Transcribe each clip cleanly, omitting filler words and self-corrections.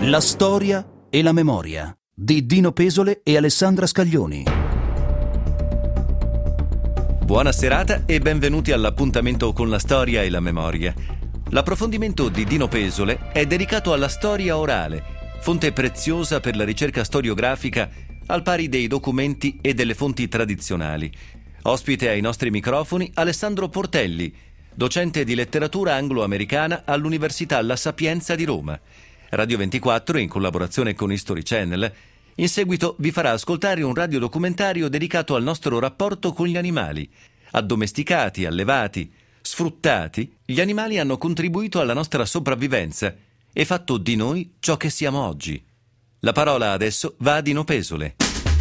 La storia e la memoria di Dino Pesole e Alessandra Scaglioni. Buona serata e benvenuti all'appuntamento con la storia e la memoria. L'approfondimento di Dino Pesole è dedicato alla storia orale, fonte preziosa per la ricerca storiografica al pari dei documenti e delle fonti tradizionali. Ospite ai nostri microfoni Alessandro Portelli, docente di letteratura anglo-americana all'Università La Sapienza di Roma. Radio 24, in collaborazione con History Channel, in seguito vi farà ascoltare un radiodocumentario dedicato al nostro rapporto con gli animali. Addomesticati, allevati, sfruttati, gli animali hanno contribuito alla nostra sopravvivenza e fatto di noi ciò che siamo oggi. La parola adesso va a Dino Pesole.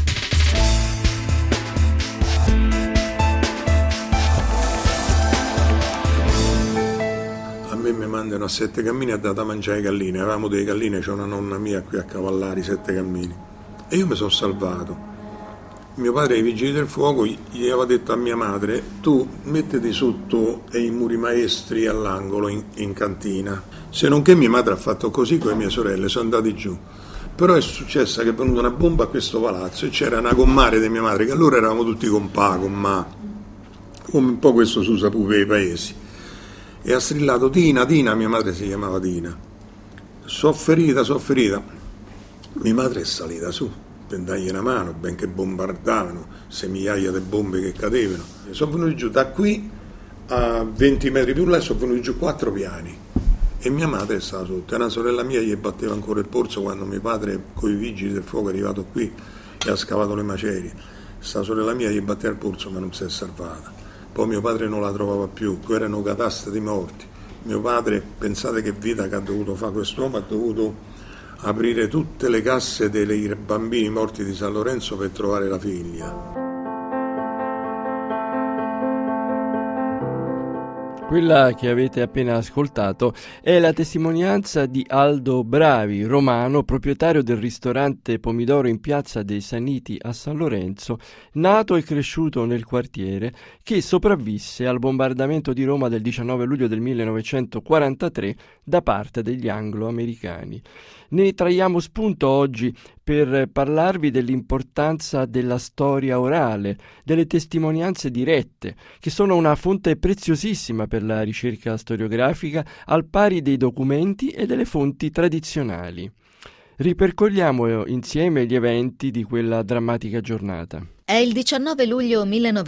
A me mi mandano a Sette Cammini a dare da mangiare ai galline. Avevamo delle galline, c'è una nonna mia qui a Cavallari, Sette Cammini. E io mi sono salvato. Mio padre, ai vigili del fuoco, gli aveva detto a mia madre: tu mettiti sotto i muri maestri all'angolo in cantina. Se non che mia madre ha fatto così con le mie sorelle, sono andati giù. Però è successo che è venuta una bomba a questo palazzo e c'era una commare di mia madre, che allora eravamo tutti compà, come un po' questo si usa pure nei paesi. E ha strillato: Tina, Tina, mia madre si chiamava Tina. So ferita. Mia madre è salita su per dargli una mano, benché bombardavano, migliaia di bombe che cadevano. Sono venuti giù da qui a 20 metri più là, sono venuti giù 4 piani e mia madre stava sotto. E una sorella mia gli batteva ancora il polso quando mio padre con i vigili del fuoco è arrivato qui e ha scavato le macerie. Sta sorella mia gli batteva il polso, ma non si è salvata. Poi mio padre non la trovava più, qui erano cataste di morti. Mio padre, pensate che vita che ha dovuto fare quest'uomo, ha dovuto aprire tutte le casse dei bambini morti di San Lorenzo per trovare la figlia. Quella che avete appena ascoltato è la testimonianza di Aldo Bravi, romano, proprietario del ristorante Pomidoro in Piazza dei Saniti a San Lorenzo, nato e cresciuto nel quartiere, che sopravvisse al bombardamento di Roma del 19 luglio del 1943 da parte degli anglo-americani. Ne traiamo spunto oggi per parlarvi dell'importanza della storia orale, delle testimonianze dirette, che sono una fonte preziosissima per la ricerca storiografica al pari dei documenti e delle fonti tradizionali. Ripercorriamo insieme gli eventi di quella drammatica giornata. È il 19 luglio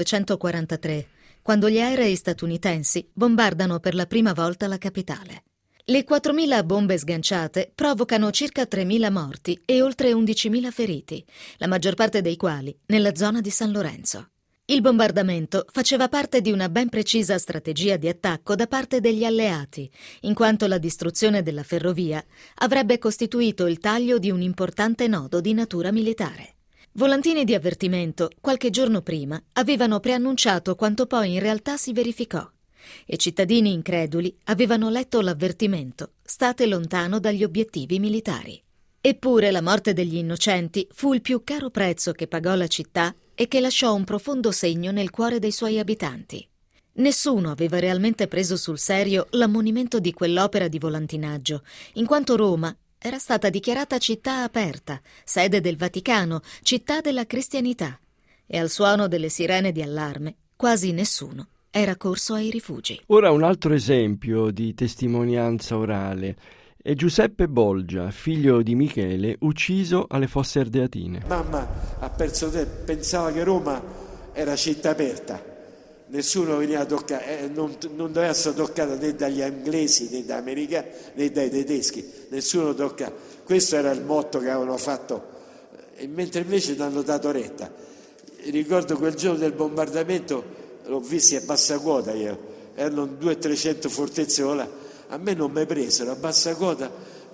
1943, quando gli aerei statunitensi bombardano per la prima volta la capitale. Le 4.000 bombe sganciate provocano circa 3.000 morti e oltre 11.000 feriti, la maggior parte dei quali nella zona di San Lorenzo. Il bombardamento faceva parte di una ben precisa strategia di attacco da parte degli alleati, in quanto la distruzione della ferrovia avrebbe costituito il taglio di un importante nodo di natura militare. Volantini di avvertimento, qualche giorno prima, avevano preannunciato quanto poi in realtà si verificò. E cittadini increduli avevano letto l'avvertimento: state lontano dagli obiettivi militari. Eppure la morte degli innocenti fu il più caro prezzo che pagò la città e che lasciò un profondo segno nel cuore dei suoi abitanti. Nessuno aveva realmente preso sul serio l'ammonimento di quell'opera di volantinaggio, in quanto Roma era stata dichiarata città aperta, sede del Vaticano, città della cristianità, e al suono delle sirene di allarme quasi nessuno era corso ai rifugi. Ora un altro esempio di testimonianza orale è Giuseppe Bolgia, figlio di Michele, ucciso alle Fosse Ardeatine. Mamma ha perso tempo, pensava che Roma era città aperta, nessuno veniva a toccare, non doveva essere toccata né dagli inglesi né dagli americani né dai tedeschi, nessuno toccava. Questo era il motto che avevano fatto, e mentre invece ti hanno dato retta. Ricordo quel giorno del bombardamento, l'ho visto a bassa quota io, erano 200-300 fortezze là. A me non mi presero a bassa quota.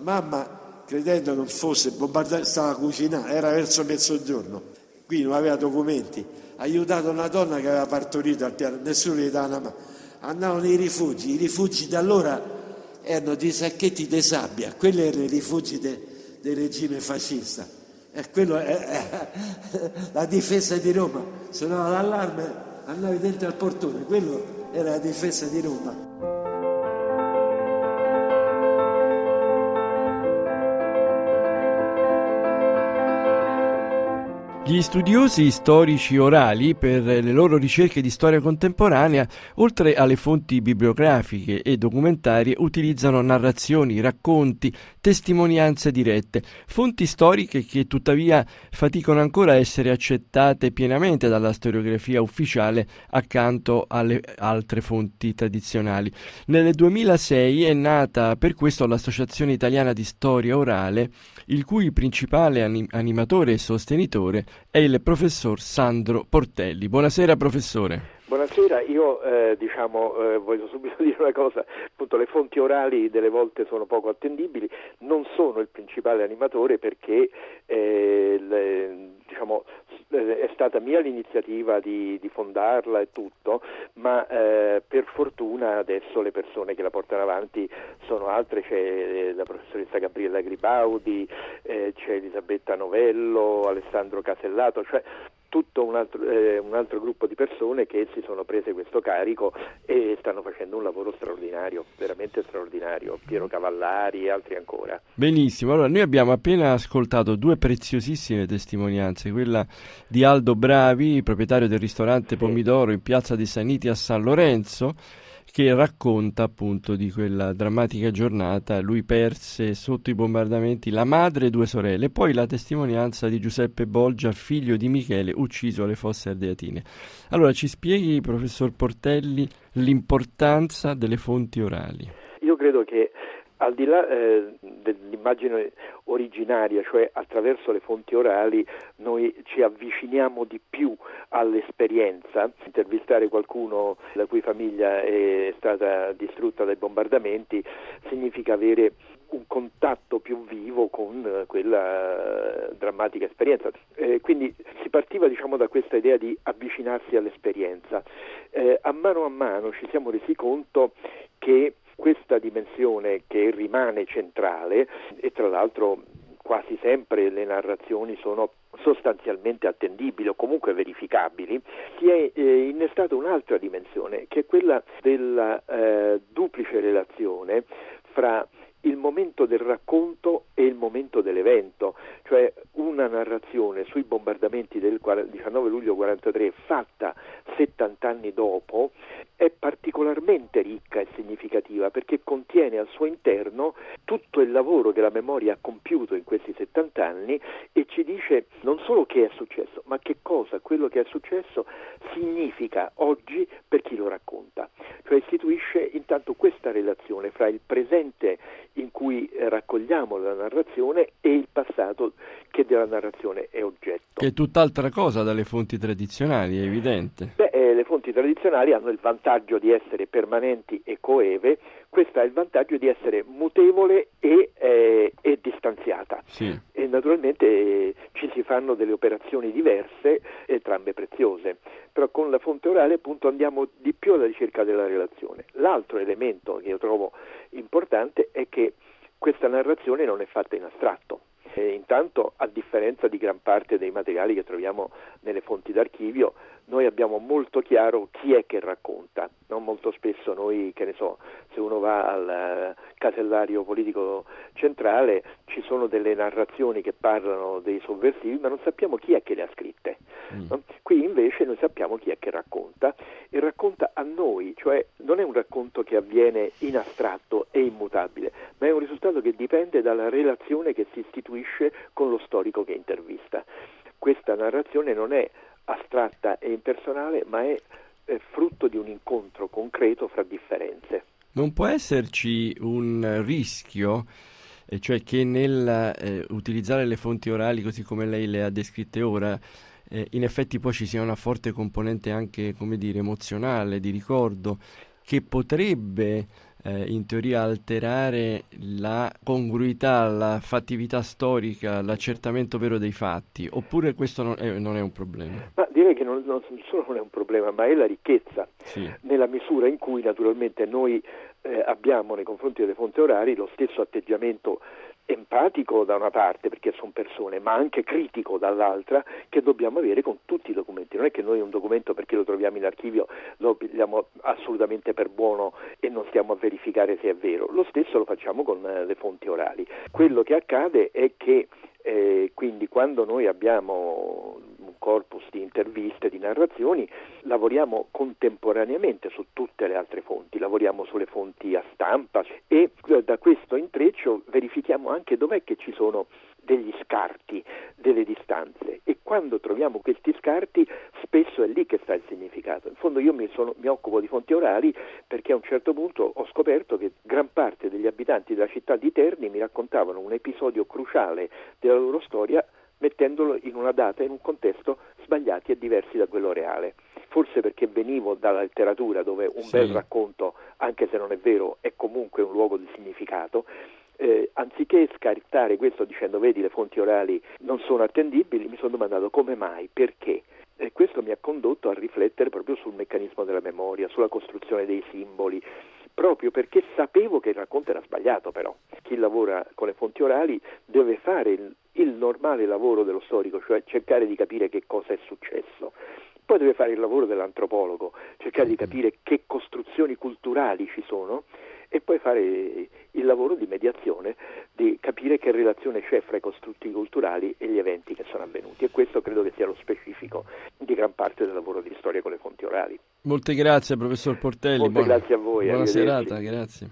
Mamma, credendo non fosse bombardata, stava cucinando, era verso mezzogiorno, qui non aveva documenti, ha aiutato una donna che aveva partorito al piano, nessuno gli dava una mano. Andavano nei rifugi, i rifugi da allora erano dei sacchetti di sabbia, quelli erano i rifugi del regime fascista, e quello è la difesa di Roma. Suonava l'allarme, andavi dentro al portone, quello era la difesa di Roma. Gli studiosi storici orali, per le loro ricerche di storia contemporanea, oltre alle fonti bibliografiche e documentarie, utilizzano narrazioni, racconti, testimonianze dirette, fonti storiche che tuttavia faticano ancora a essere accettate pienamente dalla storiografia ufficiale accanto alle altre fonti tradizionali. Nel 2006 è nata per questo l'Associazione Italiana di Storia Orale, il cui principale animatore e sostenitore è il professor Sandro Portelli. Buonasera professore. Buonasera, io voglio subito dire una cosa, appunto le fonti orali delle volte sono poco attendibili, non sono il principale animatore perché è stata mia l'iniziativa di fondarla e tutto, ma per fortuna adesso le persone che la portano avanti sono altre, c'è la professoressa Gabriella Gribaudi, c'è Elisabetta Novello, Alessandro Casellato, cioè tutto un altro gruppo di persone che si sono prese questo carico e stanno facendo un lavoro straordinario, veramente straordinario, Piero Cavallari e altri ancora. Benissimo, allora noi abbiamo appena ascoltato due preziosissime testimonianze, quella di Aldo Bravi, proprietario del ristorante Pomidoro in Piazza dei Saniti a San Lorenzo, che racconta appunto di quella drammatica giornata. Lui perse sotto i bombardamenti la madre e due sorelle, e poi la testimonianza di Giuseppe Bolgia, figlio di Michele, ucciso alle Fosse Ardeatine. Allora ci spieghi, professor Portelli, l'importanza delle fonti orali? Io credo che al di là dell'immagine originaria, cioè attraverso le fonti orali, noi ci avviciniamo di più all'esperienza. Intervistare qualcuno la cui famiglia è stata distrutta dai bombardamenti significa avere un contatto più vivo con quella drammatica esperienza. Quindi si partiva da questa idea di avvicinarsi all'esperienza. A mano ci siamo resi conto che questa dimensione, che rimane centrale, e tra l'altro quasi sempre le narrazioni sono sostanzialmente attendibili o comunque verificabili, si è innestata un'altra dimensione, che è quella della duplice relazione fra il momento del racconto e il momento dell'evento, cioè una narrazione sui bombardamenti del 19 luglio 43 fatta 70 anni dopo è particolarmente ricca e significativa perché contiene al suo interno tutto il lavoro che la memoria ha compiuto in questi 70 anni e ci dice non solo che è successo, ma che cosa quello che è successo significa oggi per chi lo racconta. Cioè istituisce intanto questa relazione fra il presente in cui raccogliamo la narrazione e il passato che della narrazione è oggetto. Che è tutt'altra cosa dalle fonti tradizionali, è evidente. Le fonti tradizionali hanno il vantaggio di essere permanenti e coeve, questa ha il vantaggio di essere mutevole e distanziata. Sì. E naturalmente ci si fanno delle operazioni diverse, entrambe preziose, però con la fonte orale appunto andiamo di più alla ricerca della relazione. L'altro elemento che io trovo importante è che questa narrazione non è fatta in astratto. Intanto, a differenza di gran parte dei materiali che troviamo nelle fonti d'archivio, noi abbiamo molto chiaro chi è che racconta. Non molto spesso noi, se uno va al casellario politico centrale, ci sono delle narrazioni che parlano dei sovversivi, ma non sappiamo chi è che le ha scritte. No? Qui invece noi sappiamo chi è che racconta, e racconta a noi, cioè non è un racconto che avviene in astratto e immutabile, ma è un risultato che dipende dalla relazione che si istituisce con lo storico che intervista. Questa narrazione non è astratta e impersonale, ma è frutto di un incontro concreto fra differenze. Non può esserci un rischio, cioè che nel utilizzare le fonti orali così come lei le ha descritte ora, in effetti poi ci sia una forte componente anche, emozionale, di ricordo, che potrebbe in teoria alterare la congruità, la fattività storica, l'accertamento vero dei fatti, oppure questo non è un problema? Ma direi che non solo non è un problema, ma è la ricchezza, sì. Nella misura in cui naturalmente noi abbiamo nei confronti delle fonti orali lo stesso atteggiamento empatico da una parte, perché sono persone, ma anche critico dall'altra, che dobbiamo avere con tutti i documenti. Non è che noi un documento, perché lo troviamo in archivio, lo prendiamo assolutamente per buono e non stiamo a verificare se è vero. Lo stesso lo facciamo con le fonti orali. Quello che accade è che quindi quando noi abbiamo corpus di interviste, di narrazioni, lavoriamo contemporaneamente su tutte le altre fonti, lavoriamo sulle fonti a stampa e da questo intreccio verifichiamo anche dov'è che ci sono degli scarti, delle distanze, e quando troviamo questi scarti spesso è lì che sta il significato. In fondo io mi occupo di fonti orali perché a un certo punto ho scoperto che gran parte degli abitanti della città di Terni mi raccontavano un episodio cruciale della loro storia mettendolo in una data, in un contesto sbagliati e diversi da quello reale. Forse perché venivo dalla letteratura dove un bel racconto, anche se non è vero, è comunque un luogo di significato. Anziché scartare questo dicendo vedi le fonti orali non sono attendibili, mi sono domandato come mai, perché, e questo mi ha condotto a riflettere proprio sul meccanismo della memoria, sulla costruzione dei simboli, proprio perché sapevo che il racconto era sbagliato. Però chi lavora con le fonti orali deve fare il normale lavoro dello storico, cioè cercare di capire che cosa è successo. Poi deve fare il lavoro dell'antropologo, cercare di capire che costruzioni culturali ci sono, e poi fare il lavoro di mediazione, di capire che relazione c'è fra i costrutti culturali e gli eventi che sono avvenuti, e questo credo che sia lo specifico di gran parte del lavoro di storia con le fonti orali. Molte grazie, professor Portelli. Grazie a voi. Buona serata, grazie.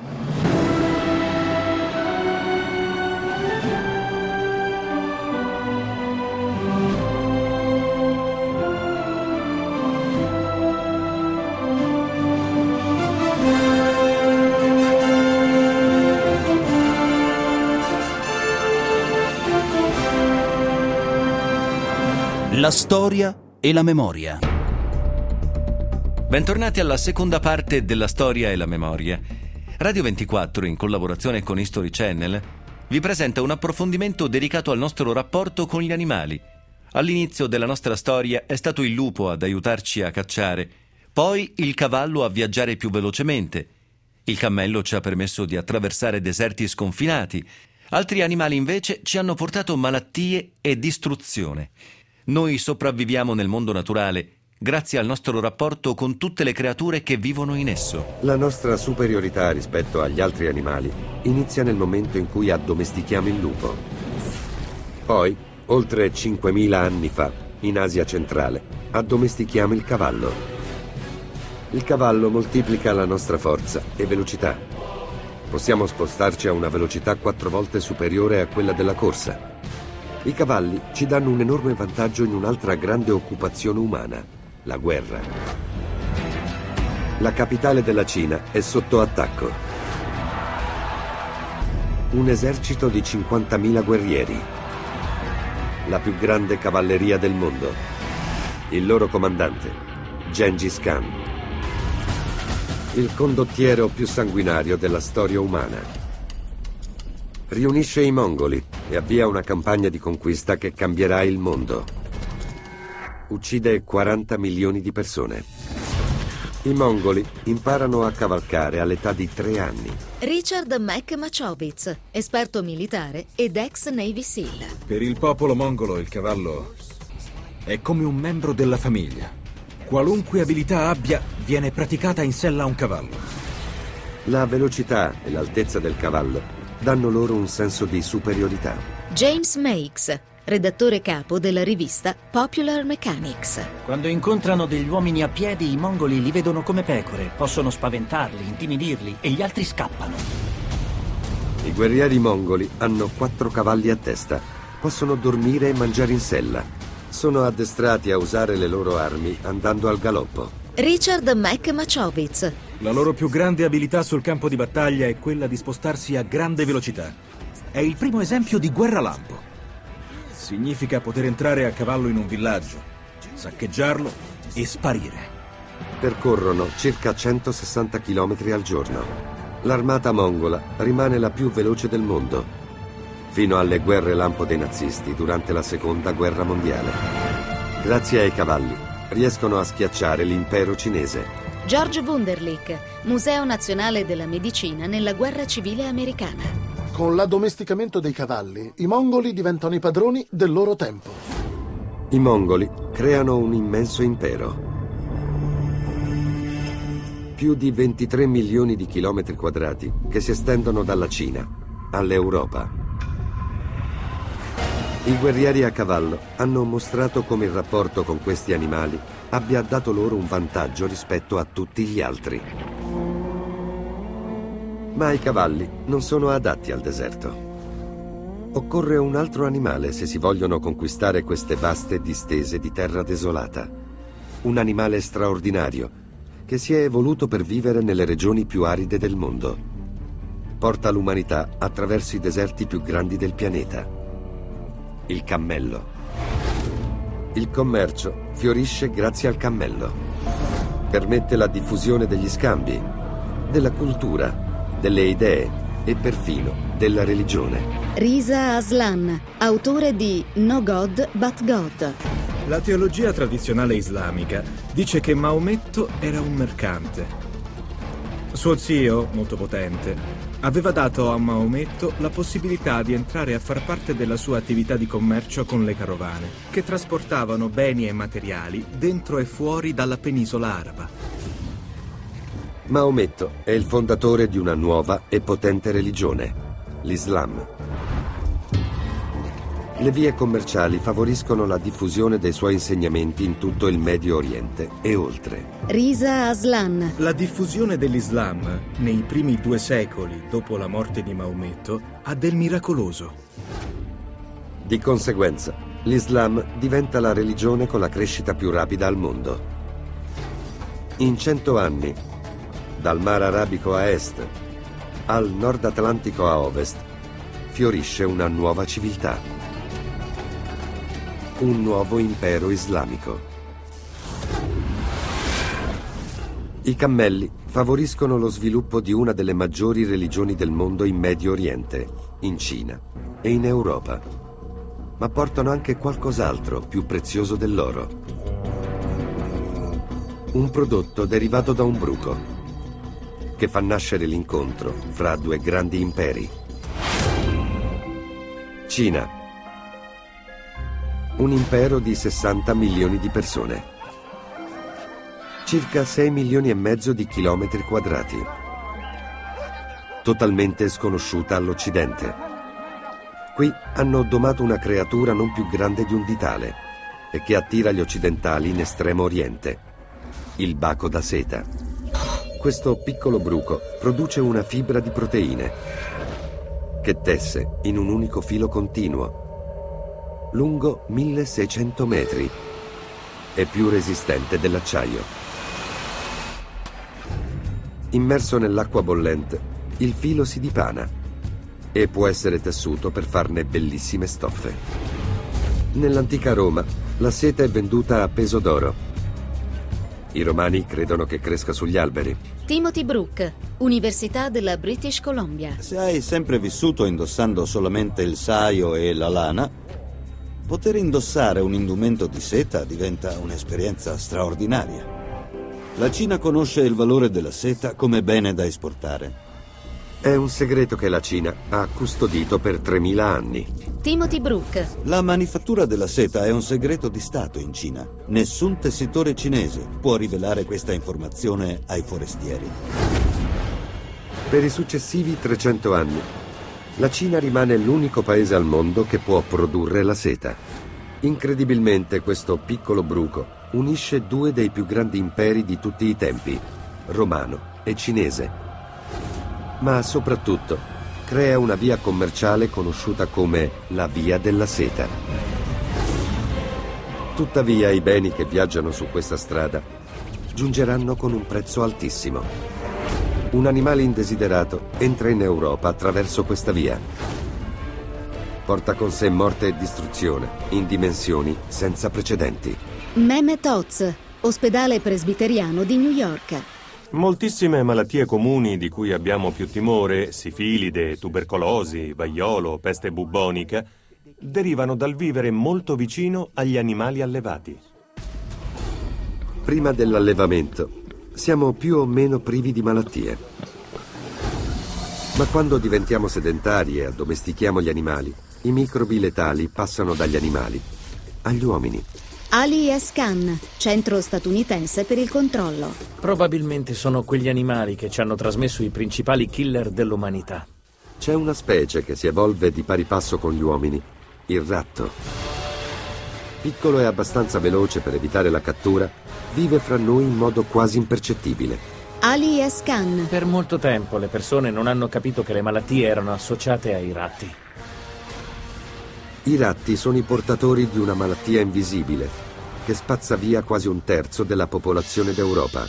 La storia e la memoria. Bentornati alla seconda parte della storia e la memoria. Radio 24, in collaborazione con History Channel, vi presenta un approfondimento dedicato al nostro rapporto con gli animali. All'inizio della nostra storia è stato il lupo ad aiutarci a cacciare, poi il cavallo a viaggiare più velocemente. Il cammello ci ha permesso di attraversare deserti sconfinati. Altri animali invece ci hanno portato malattie e distruzione. Noi sopravviviamo nel mondo naturale grazie al nostro rapporto con tutte le creature che vivono in esso. La nostra superiorità rispetto agli altri animali inizia nel momento in cui addomestichiamo il lupo. Poi, oltre 5.000 anni fa, in Asia centrale, addomestichiamo il cavallo. Il cavallo moltiplica la nostra forza e velocità. Possiamo spostarci a una velocità 4 volte superiore a quella della corsa. I cavalli ci danno un enorme vantaggio in un'altra grande occupazione umana, la guerra. La capitale della Cina è sotto attacco. Un esercito di 50.000 guerrieri. La più grande cavalleria del mondo. Il loro comandante, Gengis Khan. Il condottiero più sanguinario della storia umana. Riunisce i mongoli e avvia una campagna di conquista che cambierà il mondo. Uccide 40 milioni di persone. I mongoli imparano a cavalcare all'età di 3 anni. Richard Mac Machovitz, esperto militare ed ex Navy SEAL. Per il popolo mongolo il cavallo è come un membro della famiglia. Qualunque abilità abbia viene praticata in sella a un cavallo. La velocità e l'altezza del cavallo danno loro un senso di superiorità. James Meigs, redattore capo della rivista Popular Mechanics. Quando incontrano degli uomini a piedi, i mongoli li vedono come pecore, possono spaventarli, intimidirli e gli altri scappano. I guerrieri mongoli hanno 4 cavalli a testa, possono dormire e mangiare in sella. Sono addestrati a usare le loro armi andando al galoppo. Richard Mac Machovitz. La loro più grande abilità sul campo di battaglia è quella di spostarsi a grande velocità. È il primo esempio di guerra lampo. Significa poter entrare a cavallo in un villaggio, saccheggiarlo e sparire. Percorrono circa 160 km al giorno. L'armata mongola rimane la più veloce del mondo, fino alle guerre lampo dei nazisti durante la Seconda Guerra Mondiale. Grazie ai cavalli riescono a schiacciare l'impero cinese. George Wunderlich, Museo Nazionale della Medicina nella Guerra Civile Americana. Con l'addomesticamento dei cavalli, i mongoli diventano i padroni del loro tempo. I mongoli creano un immenso impero. Più di 23 milioni di chilometri quadrati che si estendono dalla Cina all'Europa. I guerrieri a cavallo hanno mostrato come il rapporto con questi animali abbia dato loro un vantaggio rispetto a tutti gli altri. Ma i cavalli non sono adatti al deserto. Occorre un altro animale se si vogliono conquistare queste vaste distese di terra desolata. Un animale straordinario che si è evoluto per vivere nelle regioni più aride del mondo. Porta l'umanità attraverso i deserti più grandi del pianeta. Il cammello. Il commercio fiorisce grazie al cammello. Permette la diffusione degli scambi, della cultura, delle idee e perfino della religione. Riza Aslan, autore di No God But God. La teologia tradizionale islamica dice che Maometto era un mercante. Suo zio, molto potente, aveva dato a Maometto la possibilità di entrare a far parte della sua attività di commercio con le carovane, che trasportavano beni e materiali dentro e fuori dalla penisola araba. Maometto è il fondatore di una nuova e potente religione, l'Islam. Le vie commerciali favoriscono la diffusione dei suoi insegnamenti in tutto il Medio Oriente e oltre. Riza Aslan. La diffusione dell'Islam nei primi 2 secoli dopo la morte di Maometto ha del miracoloso. Di conseguenza, l'Islam diventa la religione con la crescita più rapida al mondo. In 100 anni, dal Mar Arabico a est al Nord Atlantico a ovest, fiorisce una nuova civiltà. Un nuovo impero islamico. I cammelli favoriscono lo sviluppo di una delle maggiori religioni del mondo in Medio Oriente, in Cina e in Europa. Ma portano anche qualcos'altro più prezioso dell'oro. Un prodotto derivato da un bruco, che fa nascere l'incontro fra 2 grandi imperi. Cina. Un impero di 60 milioni di persone. Circa 6 milioni e mezzo di chilometri quadrati. Totalmente sconosciuta all'Occidente. Qui hanno domato una creatura non più grande di un ditale e che attira gli occidentali in Estremo Oriente. Il baco da seta. Questo piccolo bruco produce una fibra di proteine che tesse in un unico filo continuo, lungo 1600 metri e più resistente dell'acciaio. Immerso nell'acqua bollente, il filo si dipana e può essere tessuto per farne bellissime stoffe. Nell'antica Roma, la seta è venduta a peso d'oro. I romani credono che cresca sugli alberi. Timothy Brook, Università della British Columbia. Se hai sempre vissuto indossando solamente il saio e la lana, poter indossare un indumento di seta diventa un'esperienza straordinaria. La Cina conosce il valore della seta come bene da esportare. È un segreto che la Cina ha custodito per 3000 anni. Timothy Brook. La manifattura della seta è un segreto di Stato in Cina. Nessun tessitore cinese può rivelare questa informazione ai forestieri. Per i successivi 300 anni, la Cina rimane l'unico paese al mondo che può produrre la seta. Incredibilmente, questo piccolo bruco unisce 2 dei più grandi imperi di tutti i tempi, romano e cinese. Ma soprattutto crea una via commerciale conosciuta come la Via della Seta. Tuttavia, i beni che viaggiano su questa strada giungeranno con un prezzo altissimo. Un animale indesiderato entra in Europa attraverso questa via. Porta con sé morte e distruzione in dimensioni senza precedenti. Mehmet Oz, ospedale presbiteriano di New York. Moltissime malattie comuni di cui abbiamo più timore, sifilide, tubercolosi, vaiolo, peste bubbonica, derivano dal vivere molto vicino agli animali allevati. Prima dell'allevamento siamo più o meno privi di malattie. Ma quando diventiamo sedentari e addomestichiamo gli animali, i microbi letali passano dagli animali agli uomini. Ali S. Khan, centro statunitense per il controllo. Probabilmente sono quegli animali che ci hanno trasmesso i principali killer dell'umanità. C'è una specie che si evolve di pari passo con gli uomini il ratto. Piccolo e abbastanza veloce per evitare la cattura, vive fra noi in modo quasi impercettibile. Ali S. Khan. Per molto tempo le persone non hanno capito che le malattie erano associate ai ratti. I ratti sono i portatori di una malattia invisibile che spazza via quasi un terzo della popolazione d'Europa.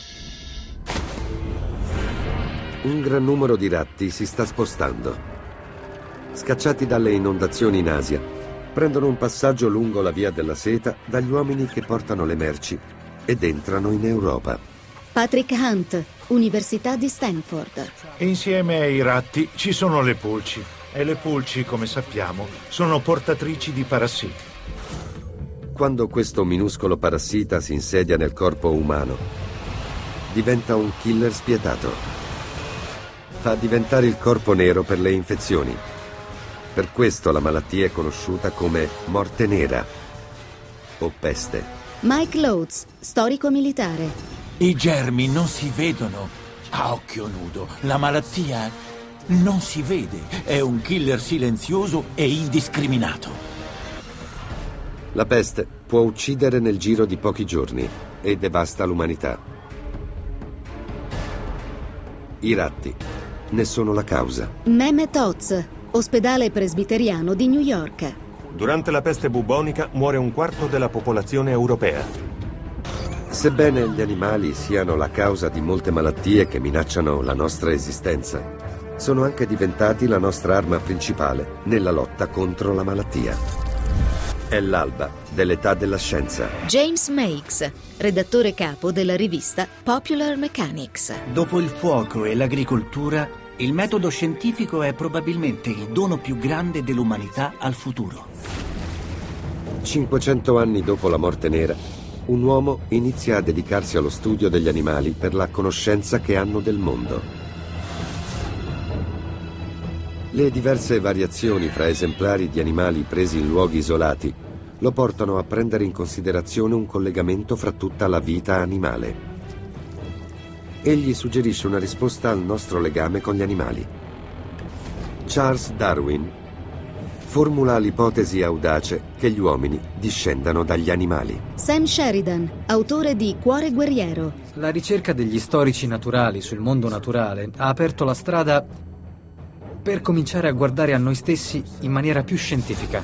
Un gran numero di ratti si sta spostando. Scacciati dalle inondazioni in Asia, prendono un passaggio lungo la via della seta dagli uomini che portano le merci ed entrano in Europa. Patrick Hunt, Università di Stanford. Insieme ai ratti ci sono le pulci. E le pulci, come sappiamo, sono portatrici di parassiti. Quando questo minuscolo parassita si insedia nel corpo umano, diventa un killer spietato. Fa diventare il corpo nero per le infezioni. Per questo la malattia è conosciuta come morte nera o peste. Mike Loads, storico militare. I germi non si vedono a occhio nudo. La malattia non si vede. È un killer silenzioso e indiscriminato. La peste può uccidere nel giro di pochi giorni e devasta l'umanità. I ratti ne sono la causa. Mehmet Oz, ospedale presbiteriano di New York. Durante la peste bubonica muore un quarto della popolazione europea. Sebbene gli animali siano la causa di molte malattie che minacciano la nostra esistenza, sono anche diventati la nostra arma principale nella lotta contro la malattia. È l'alba dell'età della scienza. James Meigs, redattore capo della rivista Popular Mechanics. Dopo il fuoco e l'agricoltura, il metodo scientifico è probabilmente il dono più grande dell'umanità al futuro. 500 anni dopo la morte nera, un uomo inizia a dedicarsi allo studio degli animali per la conoscenza che hanno del mondo. Le diverse variazioni fra esemplari di animali presi in luoghi isolati lo portano a prendere in considerazione un collegamento fra tutta la vita animale. Egli suggerisce una risposta al nostro legame con gli animali. Charles Darwin formula l'ipotesi audace che gli uomini discendano dagli animali. Sam Sheridan, autore di Cuore guerriero. La ricerca degli storici naturali sul mondo naturale ha aperto la strada per cominciare a guardare a noi stessi in maniera più scientifica.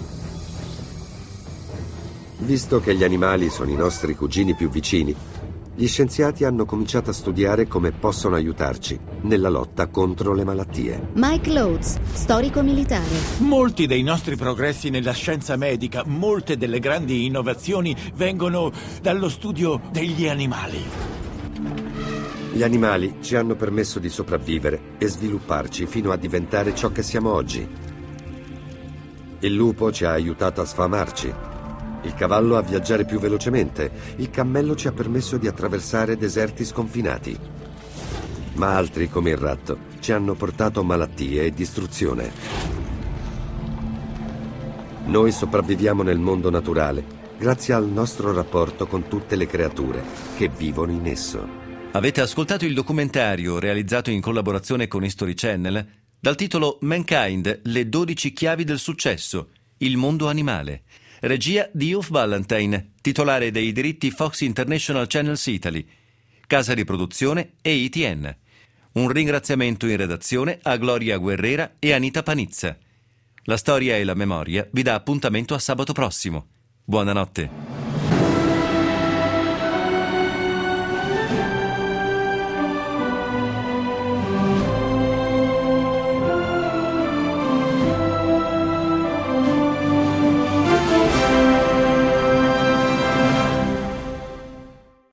Visto che gli animali sono i nostri cugini più vicini, gli scienziati hanno cominciato a studiare come possono aiutarci nella lotta contro le malattie. Mike Loads, storico militare. Molti dei nostri progressi nella scienza medica, molte delle grandi innovazioni vengono dallo studio degli animali. Gli animali ci hanno permesso di sopravvivere e svilupparci fino a diventare ciò che siamo oggi. Il lupo ci ha aiutato a sfamarci, il cavallo a viaggiare più velocemente, il cammello ci ha permesso di attraversare deserti sconfinati. Ma altri, come il ratto, ci hanno portato malattie e distruzione. Noi sopravviviamo nel mondo naturale grazie al nostro rapporto con tutte le creature che vivono in esso. Avete ascoltato il documentario realizzato in collaborazione con History Channel dal titolo Mankind, le 12 chiavi del successo, il mondo animale. Regia di Hugh Valentine, titolare dei diritti Fox International Channels Italy. Casa di produzione EITN. Un ringraziamento in redazione a Gloria Guerrera e Anita Panizza. La storia e la memoria vi dà appuntamento a sabato prossimo. Buonanotte.